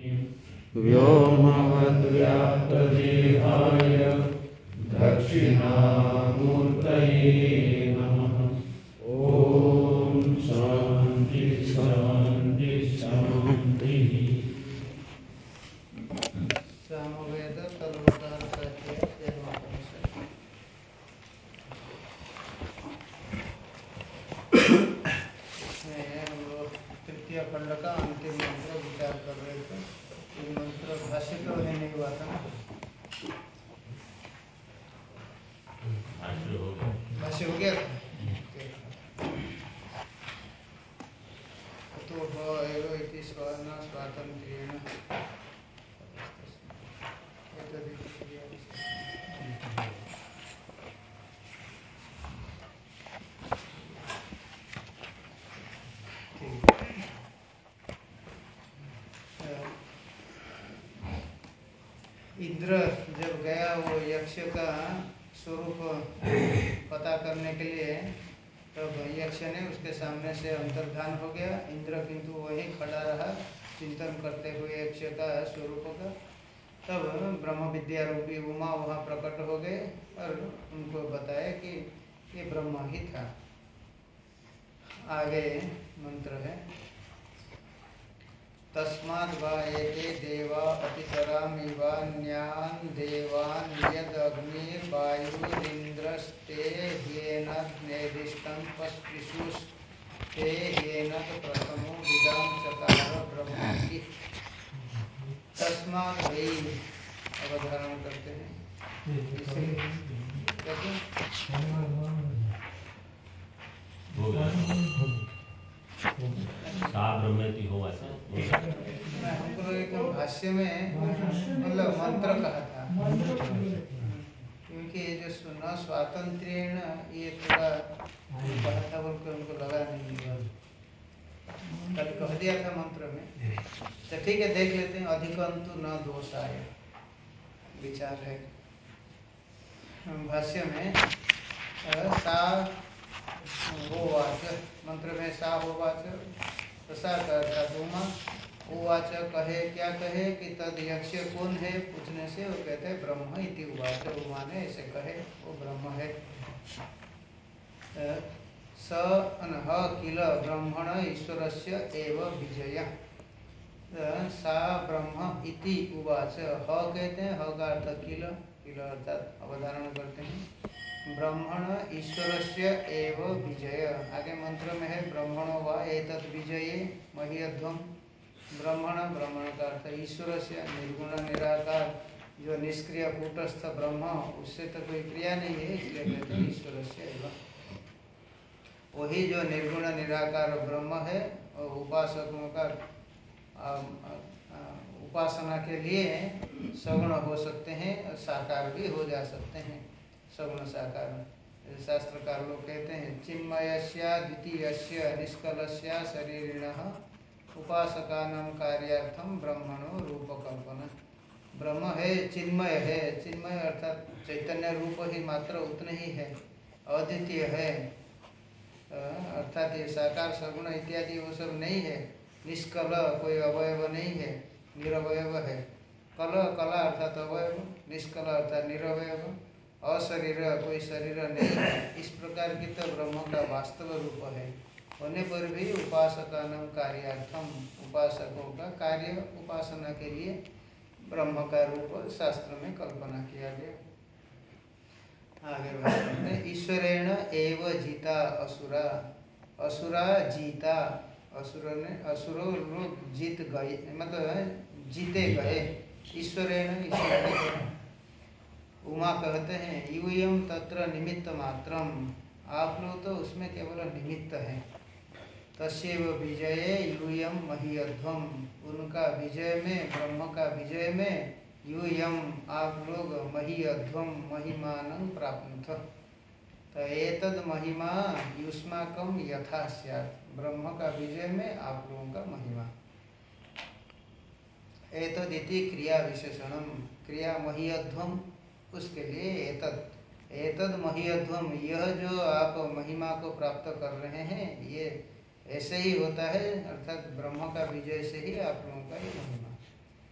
व्योमवद्व्याप्तदेहाय दक्षिणामूर्तये नमः। ॐ शान्ति शान्ति शान्तिः। सामवेद तलवकार कहते हैं केनोपनिषद। इसमें हम लोग तृतीय खंड का अंतिम मंत्र विचार कर रहे थे। ये मंत्र भाष्य तो है नहीं हुआ था ना, भाष्य हो गया था। तो एव इति स्वर्ण स्वातंत्र्येण एतदिति क्रिया इंद्र जब गया वो यक्ष का स्वरूप पता करने के लिए, तब यक्ष ने उसके सामने से अंतर्धान हो गया। इंद्र किंतु वहीं खड़ा रहा चिंतन करते हुए यक्ष का स्वरूप का। तब ब्रह्म विद्या रूपी उमा वहाँ प्रकट हो गए और उनको बताया कि ये ब्रह्म ही था। आगे मंत्र है तस्माद् वा एते देवा अतितरामिवान्यान् देवान् यदग्निर्वायुरिन्द्रस्ते ह्येनद्नेदिष्टं पस्पृशुस्ते ह्येनद् प्रथमो विदां चकार ब्रह्मेति। तस्माद् वै अवधारण करते हैं इसलिए हमको एकदम भाष्य में मतलब मंत्र कहा था, क्योंकि ये जो सुना स्वातंत्र्येण ये थोड़ा कहा था बोल के उनको लगा नहीं हुआ, कल कह दिया था मंत्र में। तो ठीक है, देख लेते हैं। अधिकंतु न दोषाय विचार है भाष्य में। सा होवाच मंत्र में सा होवाच, तो सा का अर्थात उमा, उवाच कहे क्या कहे कि तद यक्ष कौन है पूछने से वो कहते हैं ब्रह्म इति उवाच। उमा ने ऐसे कहे वो ब्रह्म है। स ह किल ब्रह्मण ईश्वरस्य एव विजय। सा ब्रह्म इति उवाच। ह कहते हैं, ह का अर्थ किल, किल अर्थात अवधारण करते हैं ब्रह्मण ईश्वरस्य एव विजय। आगे मंत्र में है ब्रह्मणो वा एतद् विजये मह्यध्वम्। ब्रह्मण, ब्रह्मण का अर्थ ईश्वर से निर्गुण निराकार जो निष्क्रिय कूटस्थ ब्रह्म, उससे तो कोई क्रिया नहीं है, इसलिए कहते हैं ईश्वर से एव। वही जो निर्गुण निराकार ब्रह्म है और उपासकों का उपासना के लिए सगुण हो सकते हैं और साकार भी हो जा सकते हैं, सगुण साकार। शास्त्रकार लोग कहते हैं चिन्मयस्य द्वितीयस्य निष्कलस्य शरीरिणः उपासकानां कार्यार्थम ब्रह्मणो रूपकल्पना। ब्रह्म है, चिन्मय है, चिन्मय अर्थात चैतन्य रूप ही मात्र उतने ही है, अद्वितीय है, अर्थात ये साकार सगुण इत्यादि वो सब नहीं है। निष्कल, कोई अवयव नहीं है, निरवयव है। कल, कला अर्थात अवयव, निष्कल अर्थात निरवयव, अशरीर, कोई शरीर नहीं है। इस प्रकार की तो ब्रह्म का वास्तव रूप है। होने पर भी उपासकानां कार्यार्थम, उपासकों का कार्य उपासना के लिए ब्रह्म का रूप शास्त्र में कल्पना किया गया। आगे भाषण में ईश्वरेण एव जीता असुरा, असुरा जीता, असुर ने, असुरो लोग जीत गए, मतलब जीते गए ईश्वरेण, ईश्वर के द्वारा। उमा कहते हैं यूयम तत्र निमित्त मात्रम, आप लोग तो उसमें केवल निमित्त है। तस्यैव विजये यूयम महीयध्वम, उनका विजय में, ब्रह्म का विजय में यूयम आप लोग महीयध्वम महिमानं प्राप्नुथ। तो एतद महिमा युष्माकं यथा स्यात्, ब्रह्म का विजय में आप लोगों का महिमा। एतदिति क्रिया विशेषणम, क्रिया महीयध्वम, उसके लिए एतद, एतद महीयध्वम, यह जो आप महिमा को प्राप्त कर रहे हैं ये ऐसे ही होता है, अर्थात ब्रह्म का विजय से ही आप लोगों का ये महिमा।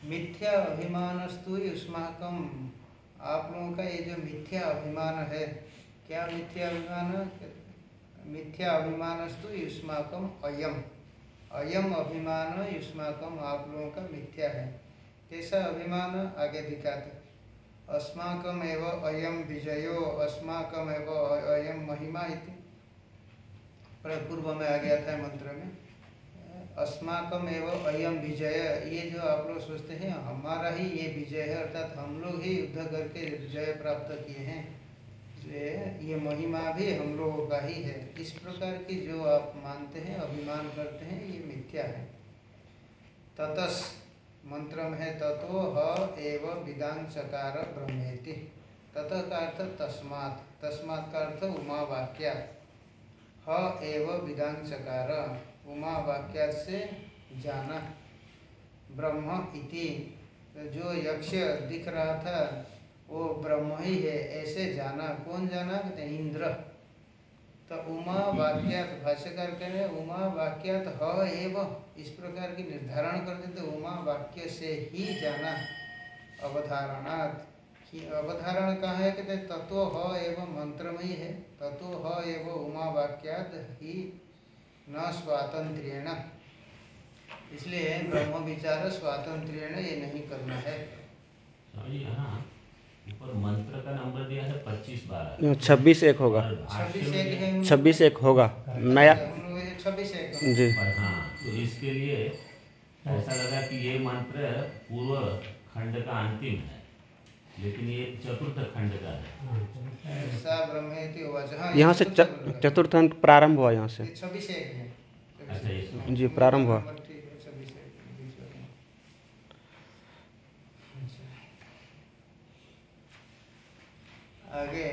मिथ्या अभिमानस्तु युष्माकम, आप लोगों का ये जो मिथ्या अभिमान है, क्या मिथ्या अभिमान? मिथ्या अभिमानस्तु युष्माकम अयम, अयम अभिमान युष्माकम, आप लोगों का मिथ्या है। कैसा अभिमान? आगे दिखाते, अस्माकम एव अयम विजयो, अस्माकम एव अयम महिमा इति, पूर्व में आ गया था मंत्र में। अस्माकम एव अयम विजय, ये जो आप लोग सोचते हैं हमारा ही ये विजय है, अर्थात हम लोग ही युद्ध करके विजय प्राप्त किए हैं, ये महिमा भी हम लोगों का ही है, इस प्रकार की जो आप मानते हैं, अभिमान करते हैं, ये मिथ्या है। ततस मंत्र में है, ततो ह एव विदां चकार ब्रह्मेति, ततः का अर्थ तस्मात्, तस्मात् का अर्थ उमा वाक्यात्, ह एव विदां चकार, उमा वाक्यात् से जाना, ब्रह्म इति, जो यक्ष दिख रहा था वो ब्रह्म ही है ऐसे जाना। कौन जाना? कहते हैं इंद्र। तो उमा वाक्यात, भाष्यकार कह रहे उमा वाक्यात ह एव, इस प्रकार की निर्धारण कर देते, उमा वाक्य से ही जाना। अवधारणात्, अवधारण कहाँ है? कहते तत्व ह एव मंत्र में ही है, तत्व ह एव उमा वाक्यात ही न स्वातंत्र्येण, इसलिए ब्रह्म विचार स्वातंत्र्येण ये नहीं करना है। यहाँ ऊपर मंत्र का नंबर दिया है 25-12, 26-1 होगा, 26-1 होगा नया 26-1 जी। पर हाँ, तो इसके लिए ऐसा लगा कि ये मंत्र पूर्व खंड का अंतिम है, लेकिन ये चतुर्थ खंड का है। सा ब्रह्मेति उवाच, हाँ यहाँ से चतुर्थ अंक प्रारंभ हुआ, यहाँ से 26-1 है। अच्छा, ये जी प्रारंभ हुआ। ठीक है, 26-1 बीच वाला। आगे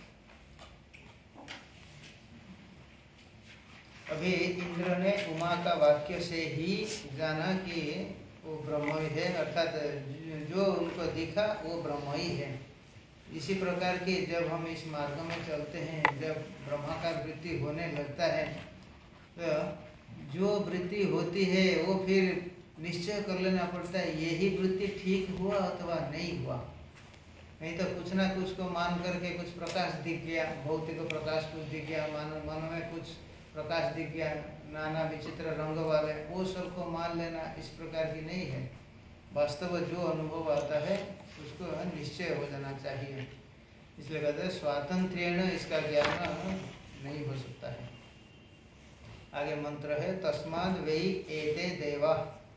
अभी इंद्र ने उमा का वाक्य से ही जाना कि वो ब्रह्म ही है, अर्थात जो उनको दिखा वो ब्रह्म ही है। इसी प्रकार की जब हम इस मार्ग में चलते हैं, जब ब्रह्माकार वृत्ति होने लगता है, तो जो वृत्ति होती है वो फिर निश्चय कर लेना पड़ता है, यही वृत्ति ठीक हुआ अथवा नहीं हुआ। नहीं तो कुछ ना कुछ को मान करके कुछ प्रकाश दिख गया, भौतिक प्रकाश कुछ दिख गया, मन में कुछ प्रकाश दिख गया, नाना विचित्र रंग वाले, वो सबको मान लेना इस प्रकार की नहीं है। वास्तव जो अनुभव आता है उसको निश्चय हो जाना चाहिए, इसलिए कहते हैं स्वातंत्र्येण इसका ज्ञान नहीं हो सकता है। आगे मंत्र है, तस्माद् वै एते देवा,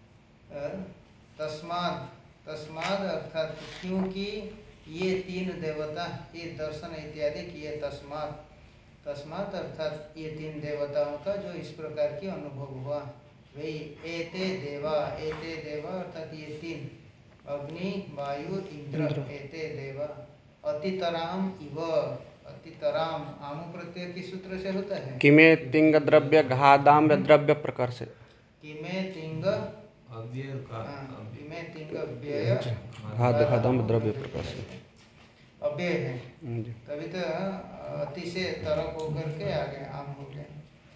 तस्माद्, तस्माद् अर्थात क्योंकि ये तीन देवता, ये दर्शन इत्यादि किए, तस्मात्, तस्मात् अर्थात ये तीन देवताओं का जो इस प्रकार की अनुभव हुआ, वही एते देवा, एते देवा अर्थात ये तीन, अग्नि वायु इंद्र, एते देवा, अतितराम इव, अतितराम आम प्रत्यय किस सूत्र से होता है? किमे तिंग द्रव्य घादाम द्रव्य प्रकार से, किमे तिंग अव्यय का, किमे तिंग व्यय घादाम द्रव्य प्रकार से अव्यय है, जी। तभी तो अति से तरक होकर के आगे आम हो गया।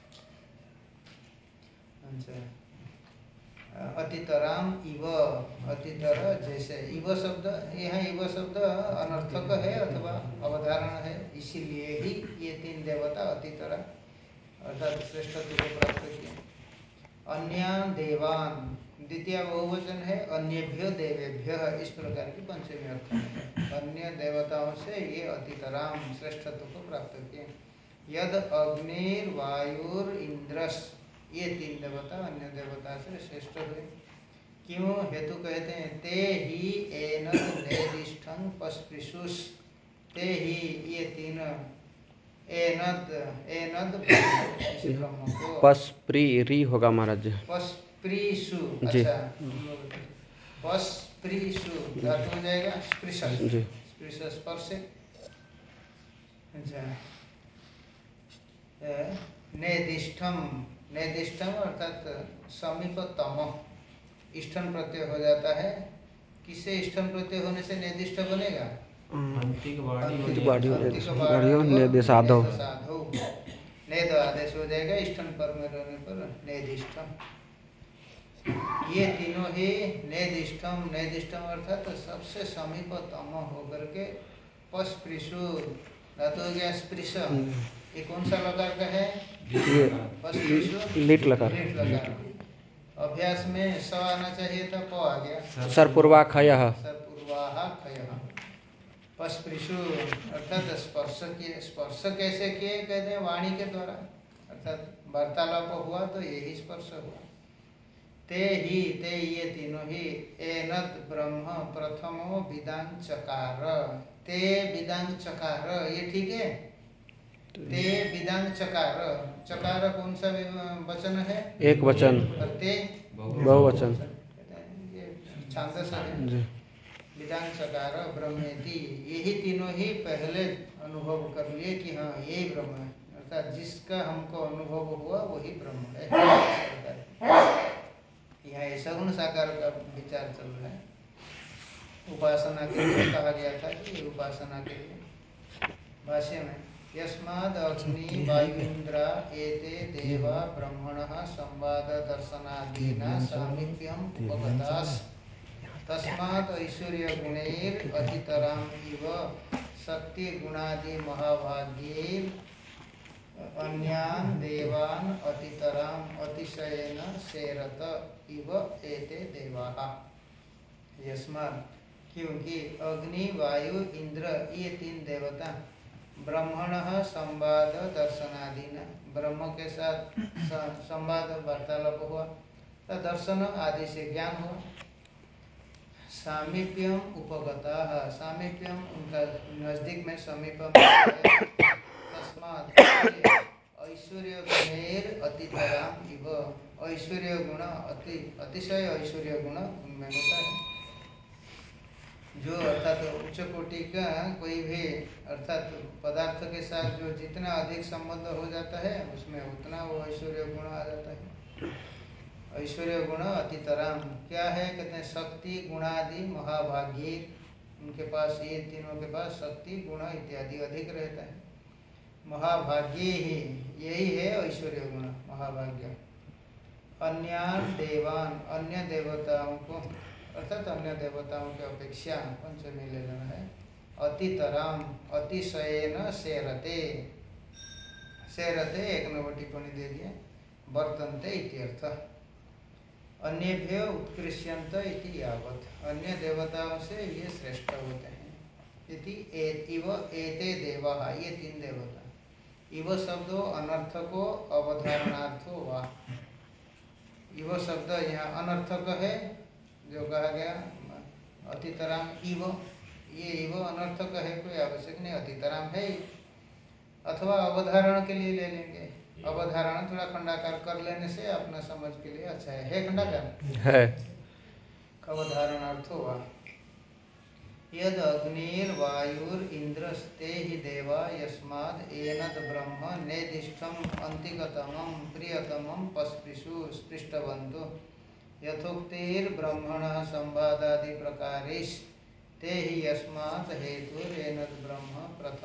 अच्छा, अतितराम इव, अतितर जैसे, इव शब्द, यहाँ इव शब्द अनर्थक है अथवा अवधारण है, इसीलिए ही ये तीन देवता अतितरा अर्थात श्रेष्ठत्व को प्राप्त किए। अन्य देवान, द्वितीय बहुवचन है, अन्यभ्यो देवेभ्य, इस प्रकार की पंचमी अर्थ में अन्य देवताओं से ये अतितराम श्रेष्ठत्व को प्राप्त किए। यद अग्निर वायुर इंद्रस, ये तीन देवता अन्य देवता से श्रेष्ठ हुए। क्यों? हेतु कहते हैं, ते ही एनद नेदिष्ठं पस्पृशुष, ते ही ये तीन, एनद, एनद ब्रह्म, इस ब्रह्म को, पस्प्री री होगा महाराज जी, पस्प्रीसु, जी अच्छा हम लोग पस्प्रीसु धातु हो जाएगा स्पृश, जी। स्पृश स्पर्श। अच्छा, नेदिष्ठम, नेदिष्ठम अर्थात समीपतम, इष्टन प्रत्यय हो जाता है। किससे इष्टन प्रत्यय होने से निर्दिष्ट बनेगा? अंतिक वाडियो निर्देशाधो, नेद आदेश हो जाएगा, इष्टन पर में रहने पर निर्दिष्टम। ये तीनों ही निर्दिष्टम, निर्दिष्टम अर्थात तो सबसे समीपतम होकर के पस्पृशु धातु हो गया स्पृश। ये कौन सा लकार का है? ये पस्पृशु लिट लकार। लिट लकार। अभ्यास में स आना चाहिए था, प आ गया। सर्पूर्वाखय। सर्पूर्वाखय। पस्पृशु अर्थात स्पर्श किए। स्पर्श कैसे किए? कहते हैं वाणी के द्वारा, अर्थात वार्तालाप हुआ तो यही स्पर्श हुआ। ते ही, ते ये तीनों ही एनद ब्रह्म प्रथमो विदान चकार। ते विदान चकार, ये ठीक है। ते विदान चकार, चकार कौन सा वचन है? एक वचन। और ते बहुवचन। ये छांदस है। जी। विदान चकार ब्रह्मेति, यही तीनों ही पहले अनुभव कर लिए कि हाँ यही ब्रह्म है, अर्थात जिसका हमको अनुभव हुआ वही ब्रह्म है। यहाँ ऐसा गुण साकार का विचार चल रहा है। उपासना के लिए कहा गया था कि ये उपासना के लिए। भाष्य में यस्माद् अग्नि वायुइंद्र एते देवा ब्रह्मणः संवाद दर्शनादीना सामीप्यम उपगतास् तस्मात् ऐश्वर्य गुणैर अतितराम इव शक्ति गुणादि महाभाग्यैर अन्यान देवान अतितराम अतिशयेन सेरत इव एते देवाः। यस्मात्, क्योंकि अग्नि वायु इंद्र ये तीन देवता ब्रह्मणः संवाद दर्शनादीना, ब्रह्म के साथ संवाद वार्तालाप हुआ, दर्शन आदि से ज्ञान हुआ। सामीप्यम उपगता, सामीप्यम उनका नजदीक में समीप में। तस्मात् ऐश्वर्य गुणेर अतितराम इव, ऐश्वर्य गुण अतिशय ऐश्वर्य गुण उनमें होता है। जो अर्थात उच्च कोटि का कोई भी अर्थात पदार्थ के साथ जो जितना अधिक संबंध हो जाता है उसमें उतना वो ऐश्वर्य गुण आ जाता है। ऐश्वर्य गुण अतितराम क्या है? कहते हैं शक्ति गुणादि महाभाग्य, उनके पास ये तीनों के पास शक्ति गुण इत्यादि अधिक रहता है। महाभाग्य ही यही है ऐश्वर्य गुण, महाभाग्य। अन्यान देवान, अन्य देवताओं को अर्थात अन्य देवताओं की अपेक्षा पंचमी ले लेना है। अतितराम, अतिशयेन सेरते, सेरते एक नंबर टिप्पणी दे दिए, वर्तन्ते इत्यर्थ। अन्येभ्यो उत्कृष्यन्त इति यावत्, अन्य देवताओं से ये श्रेष्ठ होते हैं। इति इव एते देवाः, ये तीन देवता। इव शब्दो अनर्थको अवधारणार्थो वा, इव शब्द यहाँ अनर्थक है जो कहा गया अतितराम इव, ये इव अनर्थक है, कोई आवश्यक नहीं, अतितराम है। अथवा अवधारण के लिए ले लेंगे, अवधारण थोड़ा खंडाकार कर लेने से अपना समझ के लिए अच्छा है खंडाकार है। अवधारणार्थो वा यद अग्निर्वायुरिंद्रस्ते हि देवा यस्माद् एनद ब्रह्म नेदिष्टम अंतिगतमं प्रियतमं पस्पृशु स्पृष्टवन्तु यथोक्तिर्ब्रह्मणः संवादादि प्रकारेष ते हि यस्मात् हेतुरेनद ब्रह्म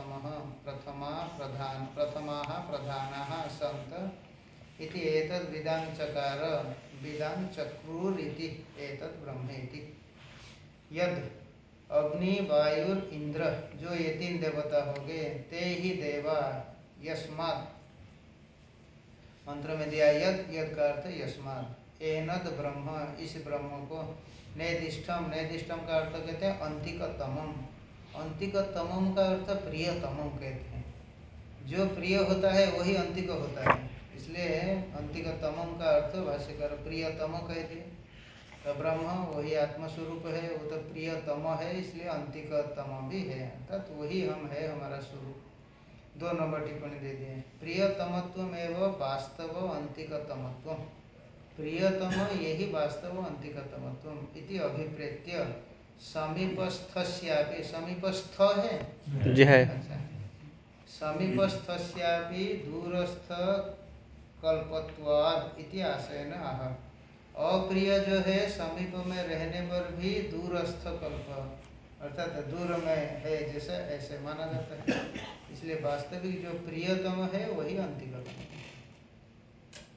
प्रथमाः प्रधानाः सन्त इति एतद् विदां चकार विदां चक्रुरिति एतद् ब्रह्मेति। यद अग्नि वायु इंद्र, जो ये तीन देवता हो गए, ते ही देवा यस्मात्, मंत्र में दिया यद, यद का अर्थ यस्मात्, एनद ब्रह्म, इस ब्रह्म को, नेदिष्टम, नेदिष्टम का अर्थ कहते हैं अंतिकतमम, अंतिकतमम का अर्थ प्रियतमम कहते हैं। जो प्रिय होता है वही अंतिक होता है, इसलिए अंतिकतमम का अर्थ भाष्यकार प्रियतम कह दिए। तो ब्रह्म वही आत्मस्वरूप है, वो तो प्रियतम है, इसलिए अंतिकतम भी है, अर्थात वही हम है, हमारा स्वरूप। 2 नंबर टिप्पणी दे दिए, प्रियतमत्व एवं वास्तव अंतिकतमत्व, प्रियतम यही वास्तव अंतिकतमत्व इति अभिप्रेत्य समीपस्थस्यापि, समीपस्थ है जी है। अच्छा, समीपस्थस्यापि दूरस्थ कल्पत्वाद इति आशयन आह। अप्रिय जो है समीप में रहने पर भी दूरस्थ कल्प, अर्थात दूर में है जैसा ऐसे माना जाता है, इसलिए वास्तविक जो प्रियतम है वही अंतिकतम है।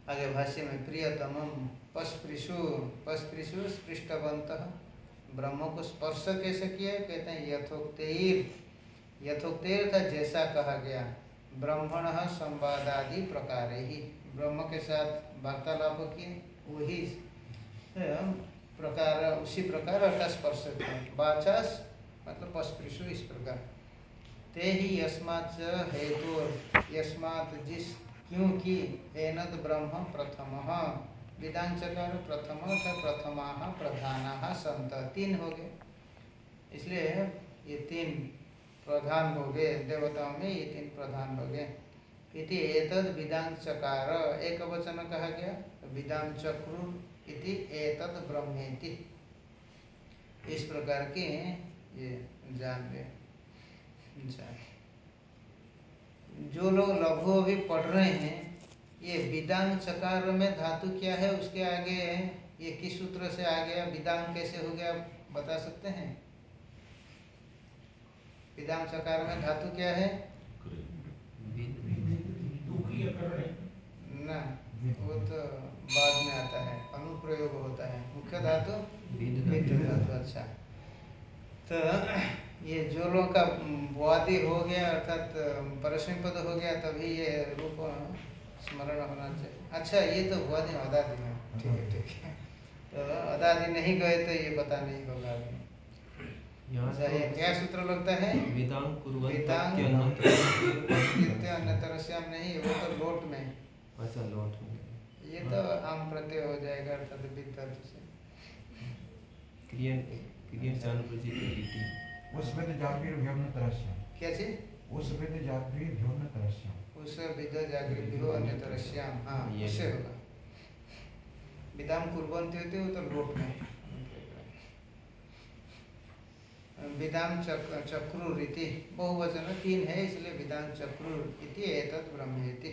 आगे भाष्य में प्रियतमम पस्पृशु पस्पृशु स्पृष्टवंतः ब्रह्म को स्पर्श कैसे किया? कहते हैं यथोक्तेर था जैसा कहा गया ब्रह्मण संवादादि प्रकार ही ब्रह्म के साथ वार्तालाप किए वही प्रकार उसी प्रकार अर्थात स्पर्श किए वाचास मतलब पस्पृशु इस प्रकार ते ही यस्मात् हेतु यस्मात् जिस क्योंकि एनद ब्रह्म प्रथम विधानचकार प्रथम अर्थात प्रथमा प्रधाना संत तीन हो गए इसलिए ये तीन प्रधान हो गए देवताओं में ये तीन प्रधान हो गए इति एतद विधानचकार एक वचन कहा गया विधानचक्रु इति एतद ब्रह्मेति इस प्रकार के ये जान गए। जो लोग लघु अभी पढ़ रहे हैं ये विधान चकार में धातु क्या है उसके आगे ये किस सूत्र से आ गया विधान कैसे हो गया बता सकते हैं? विधान चकार में धातु क्या है ना वो तो बाद में आता है अनुप्रयोग होता है मुख्य धातु विद्ध धातु। अच्छा तो ये जो लोग का वादी हो गया अर्थात परस्मैपद पद हो गया तभी ये रूप स्मरण होना चाहिए। अच्छा ये तो वादी अदादि है ठीक है तो अदादि नहीं गए तो ये पता नहीं होगा अभी क्या सूत्र लगता है वेदांग अन्यतरस्याम नहीं वो तो लोट में अच्छा लोट में ये तो आम प्रत्यय हो जाएगा अर्थात विद्यार्थ से क्रियन चानु प्रचिति उसमें तो जागृत व्योम तरस्याम क्या चीज उसमें तो जागृत व्योम तरस्याम उस विद जागृत व्यो अन्यतरस्याम हाँ उससे होगा विदाम कुर्वन्ति होते वो तो लोट में विदाम चक्रुर इति बहुवचन तीन है इसलिए विदाम चक्रुर इति एतत् ब्रह्मेति।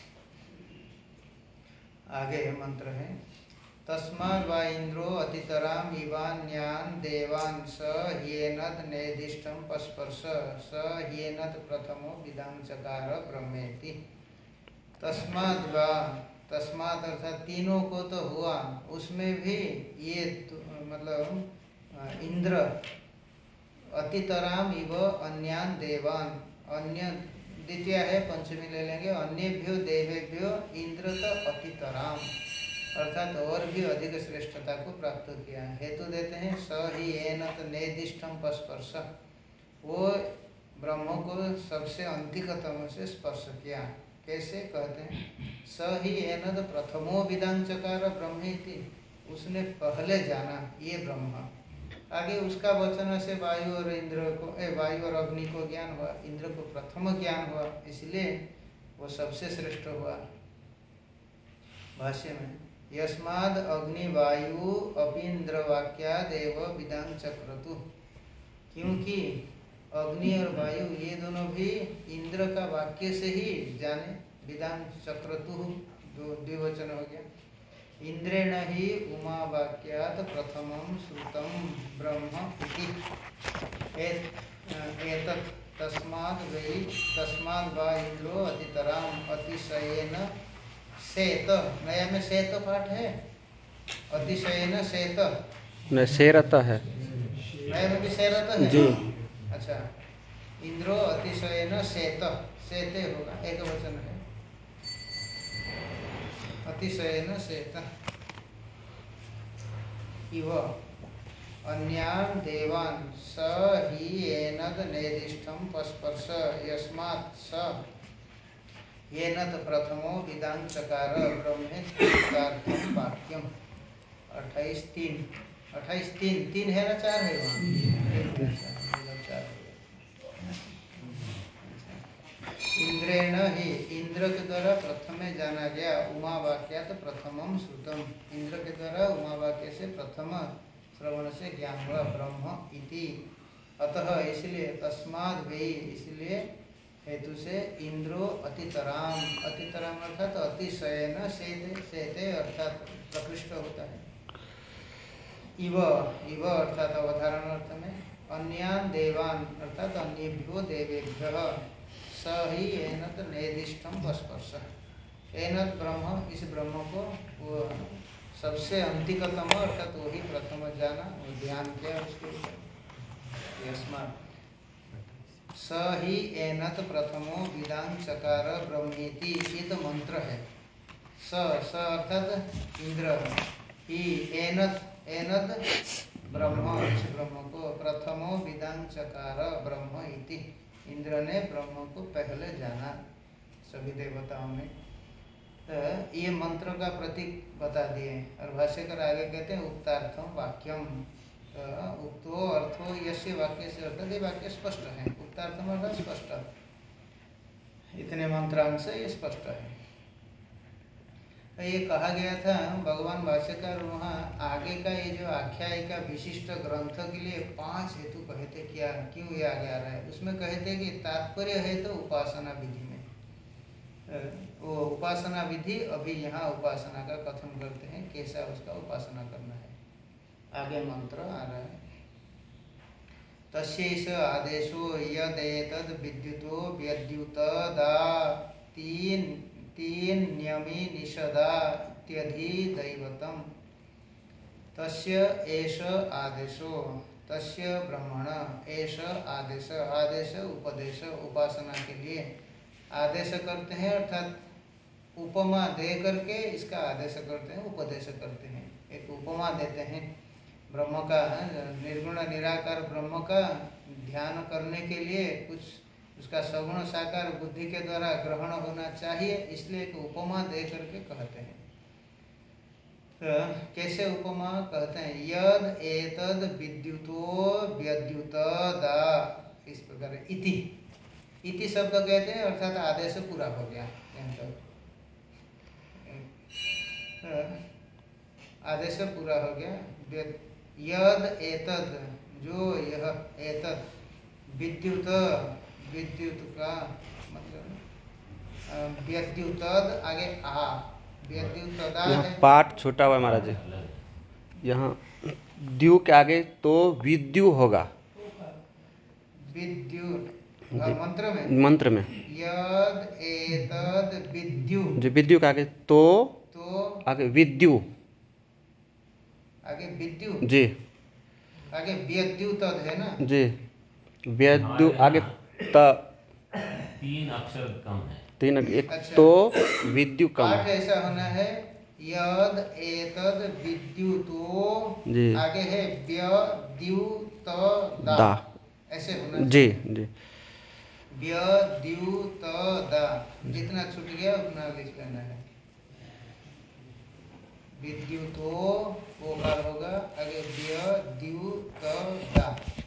आगे मंत्र है तस्माद् वा इंद्रो अतितराम इवान्यान देवान् स ह्येनद् नेदिष्टं पस्पर्श स ह्येनद् प्रथमो विदाम चकार ब्रह्मेति। तस्माद् वा तस्मात् अर्थात तीनों को तो हुआ उसमें भी ये मतलब इंद्र अतितराम इव अन्यान देवान अन्य द्वितीय है पंचमी ले लेंगे अन्यभ्यो देवेभ्यो इंद्र तो अतितराम अर्थात और भी अधिक श्रेष्ठता को प्राप्त किया। हेतु देते हैं स ही एनत नेदिष्टम पस्पर्श वो ब्रह्म को सबसे अंतिकतम से स्पर्श किया कैसे कहते हैं स ही एनद प्रथमो विदान चकार ब्रह्मेति उसने पहले जाना ये ब्रह्म आगे उसका वचन से वायु और इंद्र को वायु और अग्नि को ज्ञान हुआ इंद्र को प्रथम ज्ञान हुआ इसलिए वो सबसे श्रेष्ठ हुआ। भाष्य में यस्माद् अग्नि वायु अपीन्द्र वाक्यादेव विदान चक्रतु क्योंकि अग्नि और वायु ये दोनों भी इंद्र का वाक्य से ही जाने विदान चक्रतु द्विवचन हो गया इंद्रेण ही उमा वाक्यात प्रथमं श्रुतं ब्रह्म इति एतत् तस्माद् वा इंद्रो अतितराम अतिशयेन सेत नया में सेत पाठ है अतिशयेन सेत नहीं सेरता है नया में भी सेरत है जी। अच्छा इंद्रो अतिशयेन सेत सेते होगा एक वचन है अतिशयेन सेत इव अन्यान् देवान् स हि एनद् नेदिष्टं पस्पर्श यस्मात् स येनद् प्रथमो विदां चकार ब्रह्मेत्यार्थं वाक्यम 28:3 है ना 4 है वहाँ इंद्रेण ही इंद्र के द्वारा प्रथमे जाना गया उमा वाक्यात प्रथमम श्रुतम इंद्र के द्वारा उमा वाक्य से प्रथम श्रवण से ज्ञान हुआ ब्रह्म इति अतः इसलिए तस्माद् वे इसलिए हेतु से इंद्रो अतितराम अर्थात अतिशयन सेते अर्थात प्रकृष्ट होता है इव अर्थात अवधारण अर्थ में अन्यान देवान अर्थात अन्येभ्यो देवेभ्यः स ही एनत नेदिष्टम पस्पर्श एनद ब्रह्म, इस ब्रह्म को वो सबसे अंतिकतम अर्थात वही प्रथम जाना, वो ध्यान किया उसके ऊपर। यस्मात् स ही एनत प्रथमो विदान चकार ब्रह्मेति, ये तो मंत्र है। स अर्थात इंद्र, ही एनत, एनद ब्रह्म, इस ब्रह्म को प्रथमो विदान चकार ब्रह्म इति, इंद्र ने ब्रह्म को पहले जाना सभी देवताओं में। तो ये मंत्र का प्रतीक बता दिए। और भाष्यकर आगे कहते हैं उक्तार्थम वाक्यम, तो उक्तो अर्थो यस्य वाक्य से अर्थात ये वाक्य स्पष्ट है। उक्तार्थम अर्थात स्पष्ट, इतने मंत्रांश से ये स्पष्ट है। तो ये कहा गया था भगवान भाष्यकार वहाँ आगे का ये जो आख्यायिका विशिष्ट ग्रंथ के लिए 5 हेतु कहे थे, क्या क्यों ये आगे आ रहा है। उसमें कहे थे कि तात्पर्य है तो उपासना विधि में, वो उपासना विधि अभी यहाँ उपासना का कथन करते हैं, कैसा उसका उपासना करना है। आगे मंत्र आ रहा है, तस्यैष आदेशो यदेतद् विद्युतो व्यद्युतदा तीन नियमी निषदा इत्यधि दैवतम्। तस्य एष आदेशो, तस्य ब्रह्मण एष आदेश, आदेश उपदेश, उपासना के लिए आदेश करते हैं, अर्थात उपमा दे करके इसका आदेश करते हैं, उपदेश करते हैं। एक उपमा देते हैं ब्रह्म का, निर्गुण निराकार ब्रह्म का ध्यान करने के लिए कुछ उसका सगुण साकार बुद्धि के द्वारा ग्रहण होना चाहिए, इसलिए एक उपमा दे करके कहते हैं। तो कैसे उपमा कहते हैं, यद एतद विद्युतो व्यद्युतदा, इस प्रकार इति, इति शब्द कहते हैं अर्थात आदेश पूरा हो गया यहाँ तक। आदेश पूरा हो गया। यद एतद, जो यह एतद विद्युत, विद्युत का मतलब व्यद्युतद आगे आ, व्यद्युतदा यहाँ है। पाठ छूटा हुआ है महाराज जी, अलग है। यहाँ द्यू के आगे तो विद्यु होगा विद्युत जी, मंत्र में, मंत्र में यद एतद विद्यु, जो विद्यु के आगे तो आगे विद्यु आगे विद्यु, जी आगे व्यद्युतद है ना जी, विद्यु हमारे आगे यहाँ त 3 अक्षर कम है। तीन, एक अच्छा। तो विद्यु कम पाठ है ऐसा होना है, यद एतद विद्युतो, जी, आगे है व्यद्युतदा, दा ऐसे होना जी चाहिए। जी, व्यद्युतदा, जितना छूट गया उतना लिख लेना है। विद्युतो ओकार होगा, आगे व्यद्युतदा।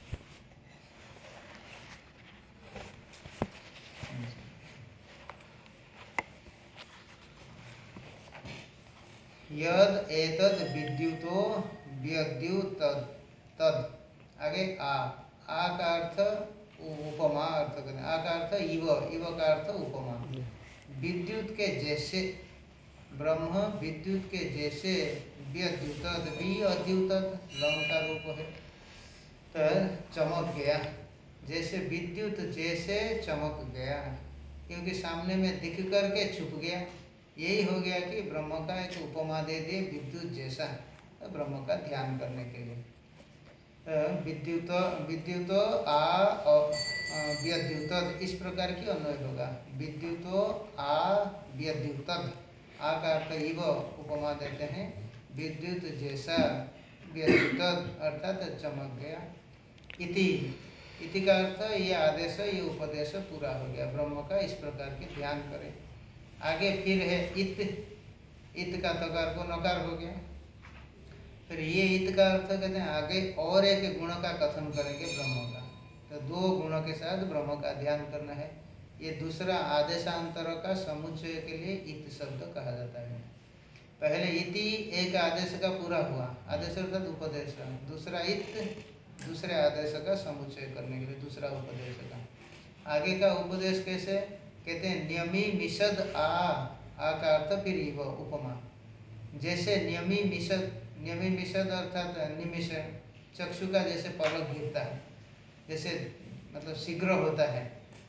यद एतद विद्युतो व्यद्युतद, तद आगे आ का अर्थ उपमा अर्थ करते हैं, आ का अर्थ इव, इव का अर्थ उपमा। विद्युत के जैसे, ब्रह्म विद्युत के जैसे, व्यद्युतद भी अद्युतद लंग का रूप है, तो चमक गया, जैसे विद्युत जैसे चमक गया, क्योंकि सामने में दिख करके छुप गया। यही हो गया कि ब्रह्म का एक उपमा दे दिए विद्युत जैसा, तो ब्रह्म का ध्यान करने के लिए। विद्युत, विद्युतो आ व्यद्युतद, इस प्रकार की अन्वय होगा। विद्युतो आ व्यद्युतद, आ का अर्थ इव उपमा देते हैं, विद्युत जैसा, व्यद्युतद अर्थात चमक गया। इति, इति का अर्थ ये आदेश, ये उपदेश पूरा हो गया, ब्रह्म का इस प्रकार के ध्यान करें। आगे फिर है इत, इत का तकार को नकार हो गया। फिर ये इत का अर्थ कहते हैं आगे और एक गुण का कथन करेंगे ब्रह्म का, तो 2 गुणों के साथ ब्रह्म का ध्यान करना है। ये दूसरा आदेशांतर का समुच्चय के लिए इत शब्द कहा जाता है। पहले इति एक आदेश का पूरा हुआ, आदेश अर्थात उपदेश, दूसरा इत दूसरे आदेश का समुच्चय करने के लिए दूसरा उपदेश का। आगे का उपदेश कैसे कहते हैं, नियमी मिषद आ का अर्थ फिर इव उपमा, जैसे नियमी मिषद, नियमी मिषद अर्थात निमिष, चक्षु का जैसे पलक गिरता है, जैसे मतलब शीघ्र होता है,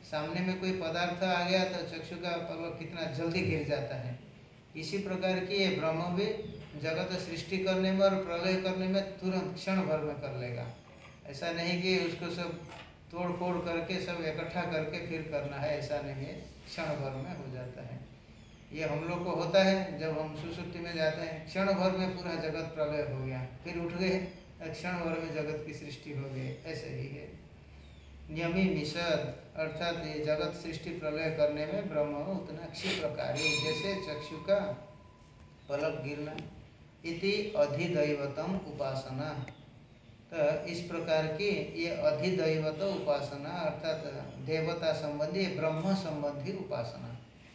सामने में कोई पदार्थ आ गया तो चक्षु का पलक कितना जल्दी गिर जाता है। इसी प्रकार की ये ब्रह्म भी जगत सृष्टि करने में और प्रलय करने में तुरंत क्षण भर में कर लेगा। ऐसा नहीं कि उसको सब तोड़ फोड़ करके सब इकट्ठा करके फिर करना है, ऐसा नहीं है, क्षण भर में हो जाता है। ये हम लोग को होता है जब हम सुसुप्ति में जाते हैं, क्षण भर में पूरा जगत प्रलय हो गया, फिर उठ गए, क्षण भर में जगत की सृष्टि हो गई, ऐसे ही है। नियमी मिशद अर्थात ये जगत सृष्टि प्रलय करने में ब्रह्म उतना क्षिप्रकारी जैसे चक्षु का पलक गिरना। इति अधिदैवतम उपासना, तो इस प्रकार की ये अधिदैवत उपासना अर्थात देवता संबंधी ब्रह्म संबंधी उपासना।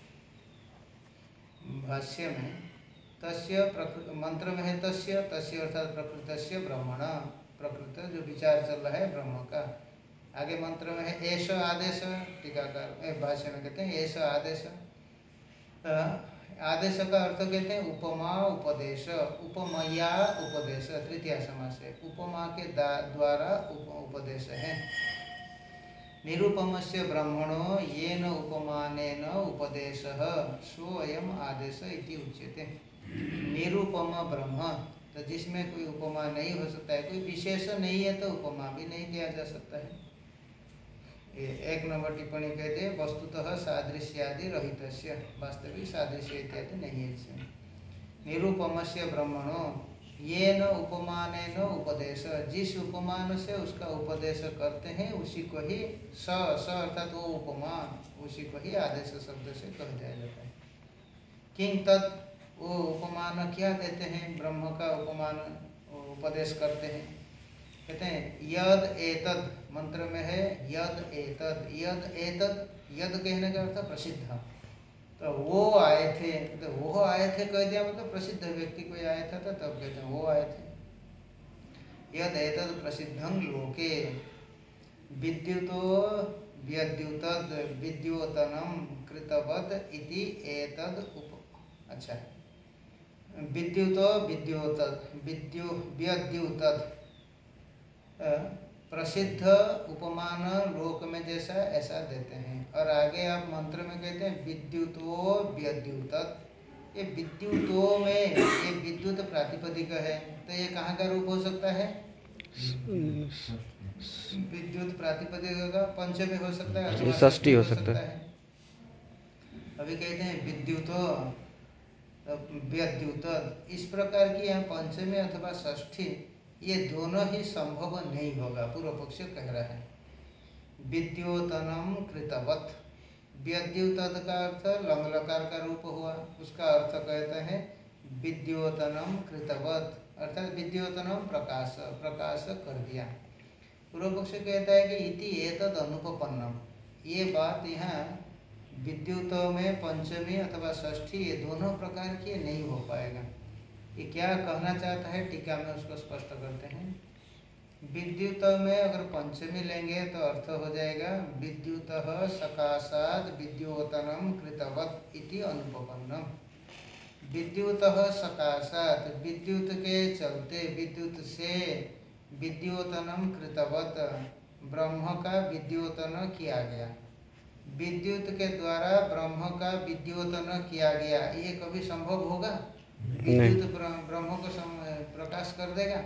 भाष्य में तस्य मंत्र में है तस्य अर्थात प्रकृतस्य ब्रह्मण, प्रकृत जो विचार चल रहा है ब्रह्म का। आगे मंत्र में है एष आदेश, टीकाकार भाष्य में कहते हैं एष आदेश। आदेश का अर्थ कहते हैं उपमा उपदेश, उपमया उपदेश, तृतीया समास है, उपमा के द्वारा उपदेश है। निरूपमस्य ब्रह्मणो येन उपमानेन उपदेशः स्वयं आदेश इति उच्यते। निरूपम ब्रह्म, तो जिसमें कोई उपमा नहीं हो सकता है, कोई विशेष नहीं है तो उपमा भी नहीं दिया जा सकता है। एक नंबर टिप्पणी कहते हैं वस्तुतः सादृश्यादि रहितस्य, वास्तविक सादृश्य इत्यादि नहीं है इसमें। निरूपमस्य ब्रह्मणो येन उपमानेन उपदेश, जिस उपमान से उसका उपदेश करते हैं उसी को ही स अर्थात वो उपमा, उसी को ही आदेश शब्द से कह दिया जाता है। किंग तत्, वो उपमान क्या देते हैं, ब्रह्म का उपमान उपदेश करते हैं। कहते हैं यद एतद, मंत्र में है यद एतद, यद एतद, यद कहने का अर्थ प्रसिद्ध, तो वो आए थे, तो वो आए थे कह दिया मतलब प्रसिद्ध व्यक्ति कोई आया था तो तब कहते हैं वो आए थे। यद एतद प्रसिद्धं लोके विद्युतो व्यद्युतद विद्योतनम कृतवत इति एतद अच्छा विद्युतो विद्योतद व्यद्युतद, प्रसिद्ध उपमान लोक में जैसा ऐसा देते हैं। और आगे आप मंत्र में कहते हैं विद्युतो व्यद्युतत, ये विद्युतो में ये विद्युत प्रातिपदिक है, तो ये कहाँ का रूप हो सकता है, विद्युत प्रातिपदिक का पंचमी हो सकता है अथवा षष्ठी हो सकता है। अभी कहते हैं विद्युतो व्यद्युतत, इस प्रकार की यहाँ पंचमी अथवा षष्ठी ये दोनों ही संभव नहीं होगा, पूर्व पक्ष कह रहा है। विद्योतनम कृतवत, व्यद्युतत का अर्थ लंग लकार का रूप हुआ, उसका अर्थ कहते हैं विद्योतनम कृतवत, अर्थात विद्योतनम प्रकाश, प्रकाश कर दिया। पूर्व पक्ष कहता है कि इति एतद अनुपपन्नम, ये बात यहाँ विद्युत में पंचमी अथवा षष्ठी ये दोनों प्रकार की नहीं हो पाएगा। ये क्या कहना चाहता है टीका में उसको स्पष्ट करते हैं। विद्युत में अगर पंचमी लेंगे तो अर्थ हो जाएगा विद्युतः सकाशाद विद्योतनम कृतवत इति अनुपपन्नम। विद्युतः सकाशात, विद्युत के चलते, विद्युत से विद्योतनम कृतवत, ब्रह्म का विद्योतन किया गया, विद्युत के द्वारा ब्रह्म का विद्योतन किया गया, ये कभी संभव होगा? विद्युत ब्रह्म को प्रकाश कर देगा?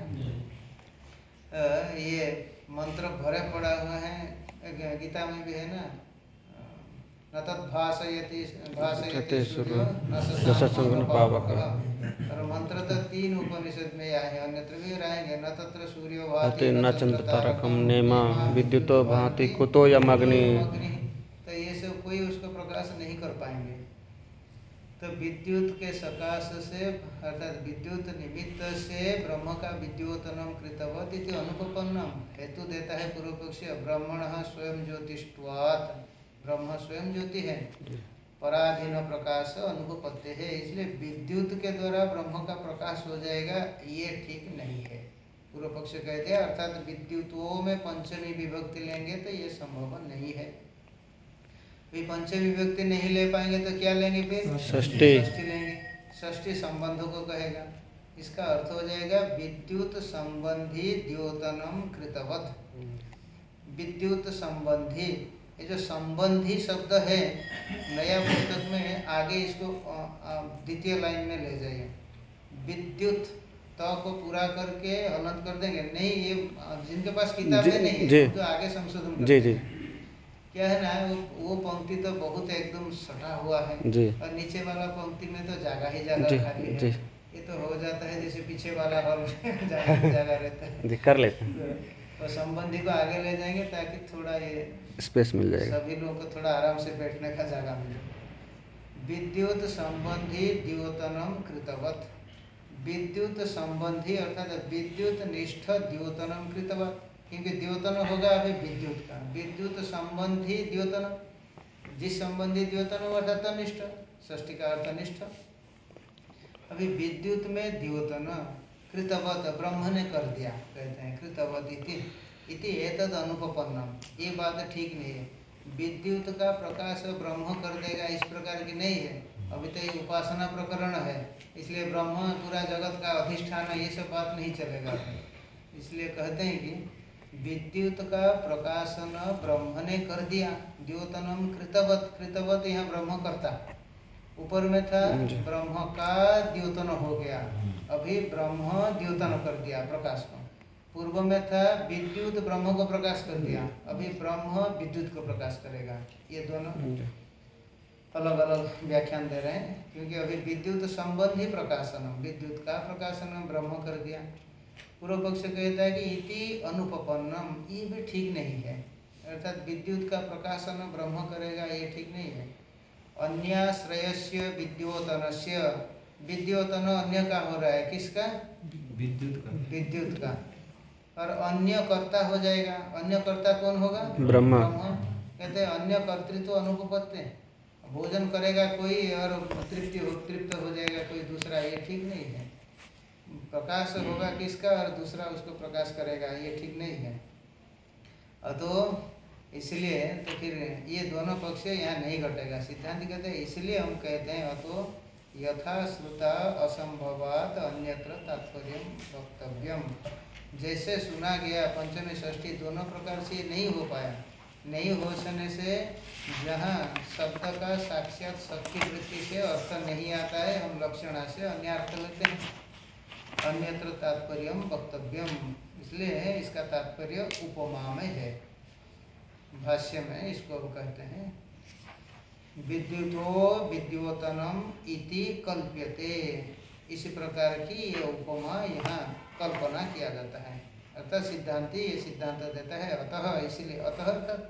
ये मंत्र भरे पड़ा हुआ है, गीता में भी है ना, न तत् भासयति सूर्यो न शशांको पावकः। और मंत्र तो 3 उपनिषद में आए हैं, अन्यत्र भी आएंगे। न तत्र सूर्यो भाति न चंद्र तारकम नेमा विद्युतो भाति कुतोऽयम् अग्निः, तो ये सब कोई उसको प्रकाश नहीं कर पाएंगे। तो विद्युत के सकाश से अर्थात विद्युत निमित्त से ब्रह्म का विद्योतनम कृतवत इति अनुपपन्नम, हेतु देता है पूर्व पक्षी ब्रह्मणः स्वयं ज्योतिष्वात्, ब्रह्म स्वयं ज्योति है, पराधीन प्रकाश अनुपपत्ति है, इसलिए विद्युत के द्वारा ब्रह्म का प्रकाश हो जाएगा, ये ठीक नहीं है। पूर्व पक्ष कहते हैं अर्थात विद्युतों में पंचमी विभक्ति लेंगे तो ये संभव नहीं है। पंचमी विभक्ति नहीं ले पाएंगे तो क्या लेंगे, फिर षष्ठी लेंगे, षष्ठी संबंध को कहेगा। इसका अर्थ हो जाएगा विद्युत संबंधी द्योतनम कृतवत, विद्युत संबंधी ये जो संबंधी शब्द है नया पुस्तक में आगे इसको द्वितीय लाइन में ले जाइए। विद्युत त को पूरा करके हलंत कर देंगे। नहीं, ये जिनके पास किताब है नहीं है तो आगे संशोधन करते हैं। क्या है ना, वो पंक्ति तो बहुत एकदम सटा हुआ है और नीचे वाला पंक्ति में तो जगह ही जगह खाली है। ये तो हो जाता है जैसे पीछे वाला हॉल जगह रहता है। कर लेते हैं, तो संबंधी को आगे ले जाएंगे ताकि थोड़ा ये स्पेस मिल जाएगा, सभी लोगों को थोड़ा आराम से बैठने का जगह मिले। विद्युत संबंधी द्योतनम कृतवत। विद्युत संबंधी अर्थात विद्युत निष्ठ द्योतनम कृतवत, क्योंकि द्योतन होगा अभी विद्युत का। विद्युत संबंधी द्योतन, जिस संबंधी द्योतन अर्थात तनिष्ठ, षष्ठी का अर्थ निष्ठ। अभी विद्युत में द्योतन कृतवत ब्रह्म ने कर दिया, कहते हैं कृतवत इति एतद अनुपपन्नम। ये बात ठीक नहीं है। विद्युत का प्रकाश ब्रह्म कर देगा इस प्रकार की नहीं है। अभी तो ये उपासना प्रकरण है, इसलिए ब्रह्म पूरा जगत का अधिष्ठान है, ये सब बात नहीं चलेगा। इसलिए कहते हैं कि विद्युत का प्रकाशन ब्रह्म ने कर दिया। द्योतनम कृतवत, कृतवत यहाँ ब्रह्म करता, ऊपर में था ब्रह्म का द्योतन हो गया, अभी ब्रह्म द्योतन कर दिया प्रकाश को। पूर्व में था विद्युत ब्रह्म को प्रकाश कर दिया, अभी ब्रह्म विद्युत को प्रकाश करेगा। ये दोनों अलग अलग व्याख्यान दे रहे हैं, क्योंकि अभी विद्युत संबंधी प्रकाशन, विद्युत का प्रकाशन ब्रह्म कर दिया। पूर्व पक्ष कहता है कि इति अनुपपन्नम, ये भी ठीक नहीं है। अर्थात विद्युत का प्रकाशन ब्रह्म करेगा, ये ठीक नहीं है। अन्याश्रयस्य विद्योतनस्य, विद्योतन अन्य का हो रहा है, किसका? विद्युत का। और अन्य कर्ता हो जाएगा, अन्य कर्ता कौन होगा? ब्रह्म। कहते हैं अन्य कर्तृत्व अनुपपत्ति, भोजन करेगा कोई और तृप्त हो जाएगा कोई दूसरा, ये ठीक नहीं है। प्रकाश होगा किसका और दूसरा उसको प्रकाश करेगा, ये ठीक नहीं है। तो इसलिए तो फिर ये दोनों पक्ष यहाँ नहीं घटेगा। सिद्धांत कहते हैं इसलिए हम कहते हैं अतो यथा श्रुता असंभवात अन्यत्र तात्पर्य वक्तव्यम। जैसे सुना गया पंचमी षष्ठी दोनों प्रकार से नहीं हो पाया, नहीं हो सकने से जहाँ शब्द का साक्षात शक्ति वृत्ति से अर्थ नहीं आता है, हम लक्षणा से अन्य अर्थ लेते हैं। अन्यत्र तात्पर्यम वक्तव्यम, इसलिए इसका तात्पर्य उपमा में है। भाष्य में इसको कहते हैं विद्युतो विद्योतनम इति कल्प्यते। इसी प्रकार की ये उपमा यहाँ कल्पना किया जाता है। अतः सिद्धांति ये सिद्धांत देता है अतः, इसलिए अतः